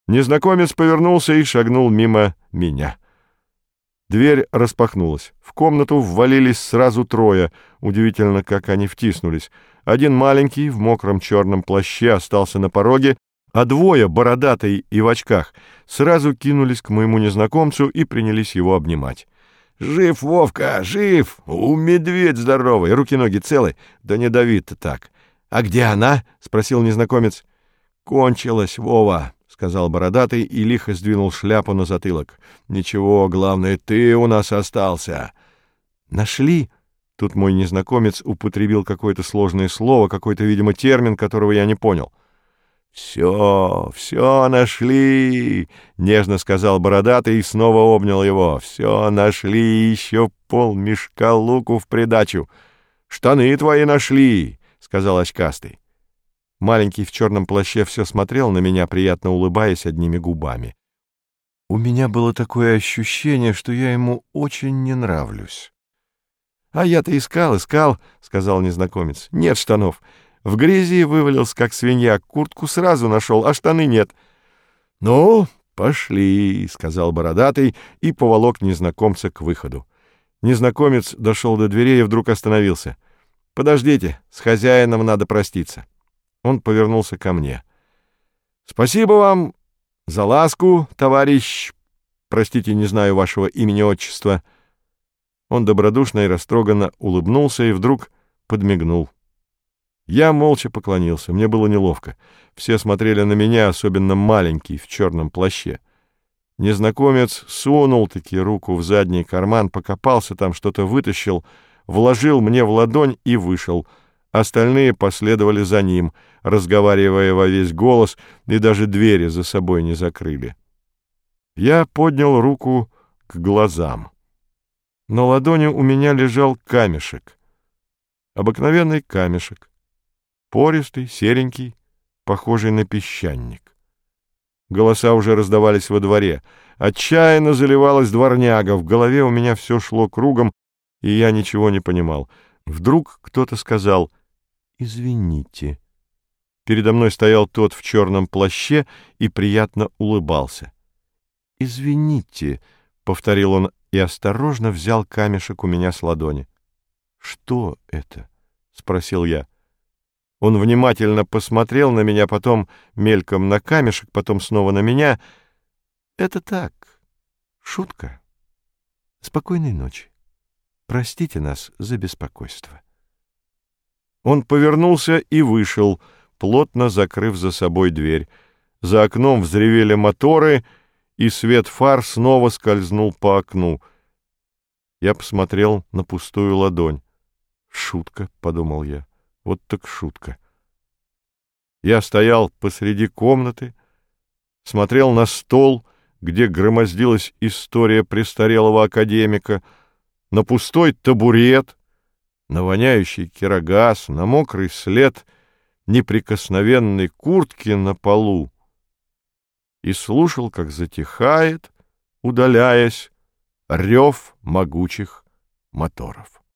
Незнакомец повернулся и шагнул мимо меня. Дверь распахнулась. В комнату ввалились сразу трое. Удивительно, как они втиснулись. Один маленький, в мокром черном плаще, остался на пороге, а двое, бородатый и в очках, сразу кинулись к моему незнакомцу и принялись его обнимать. «Жив, Вовка, жив! Медведь здоровый! Руки-ноги целы? Да не дави-то так! А где она?» — спросил незнакомец. «Кончилась, Вова», — сказал бородатый и лихо сдвинул шляпу на затылок. «Ничего, главное, ты у нас остался». «Нашли?» Тут мой незнакомец употребил какое-то сложное слово, какой-то, видимо, термин, которого я не понял. «Все нашли!» — нежно сказал бородатый и снова обнял его. «Все нашли, еще полмешка луку в придачу. Штаны твои нашли!» — сказал очкастый. Маленький в черном плаще все смотрел на меня, приятно улыбаясь одними губами. У меня было такое ощущение, что я ему очень не нравлюсь. «А я-то искал, — сказал незнакомец. — Нет штанов. В грязи вывалился, как свинья, куртку сразу нашел, а штаны нет». «Ну, пошли, — сказал бородатый и поволок незнакомца к выходу. Незнакомец дошел до дверей и вдруг остановился. «Подождите, с хозяином надо проститься». Он повернулся ко мне. «Спасибо вам за ласку, товарищ... Простите, не знаю вашего имени-отчества». Он добродушно и растроганно улыбнулся и вдруг подмигнул. Я молча поклонился, мне было неловко. Все смотрели на меня, особенно маленький, в черном плаще. Незнакомец сунул-таки руку в задний карман, покопался там, что-то вытащил, вложил мне в ладонь и вышел. Остальные последовали за ним, разговаривая во весь голос, и даже двери за собой не закрыли. Я поднял руку к глазам. На ладони у меня лежал камешек. Обыкновенный камешек. Пористый, серенький, похожий на песчаник. Голоса уже раздавались во дворе. Отчаянно заливалась дворняга. В голове у меня все шло кругом, и я ничего не понимал. Вдруг кто-то сказал: «Извините». Передо мной стоял тот в черном плаще и приятно улыбался. «Извините», — повторил он и осторожно взял камешек у меня с ладони. «Что это?» — спросил я. Он внимательно посмотрел на меня, потом мельком на камешек, потом снова на меня. «Это так, шутка. Спокойной ночи. Простите нас за беспокойство». Он повернулся и вышел, плотно закрыв за собой дверь. За окном взревели моторы, и свет фар снова скользнул по окну. Я посмотрел на пустую ладонь. «Шутка», — подумал я, — «вот так шутка». Я стоял посреди комнаты, смотрел на стол, где громоздилась история престарелого академика, на пустой табурет, на воняющий кирогаз, на мокрый след неприкосновенной куртки на полу, и слушал, как затихает, удаляясь, рев могучих моторов.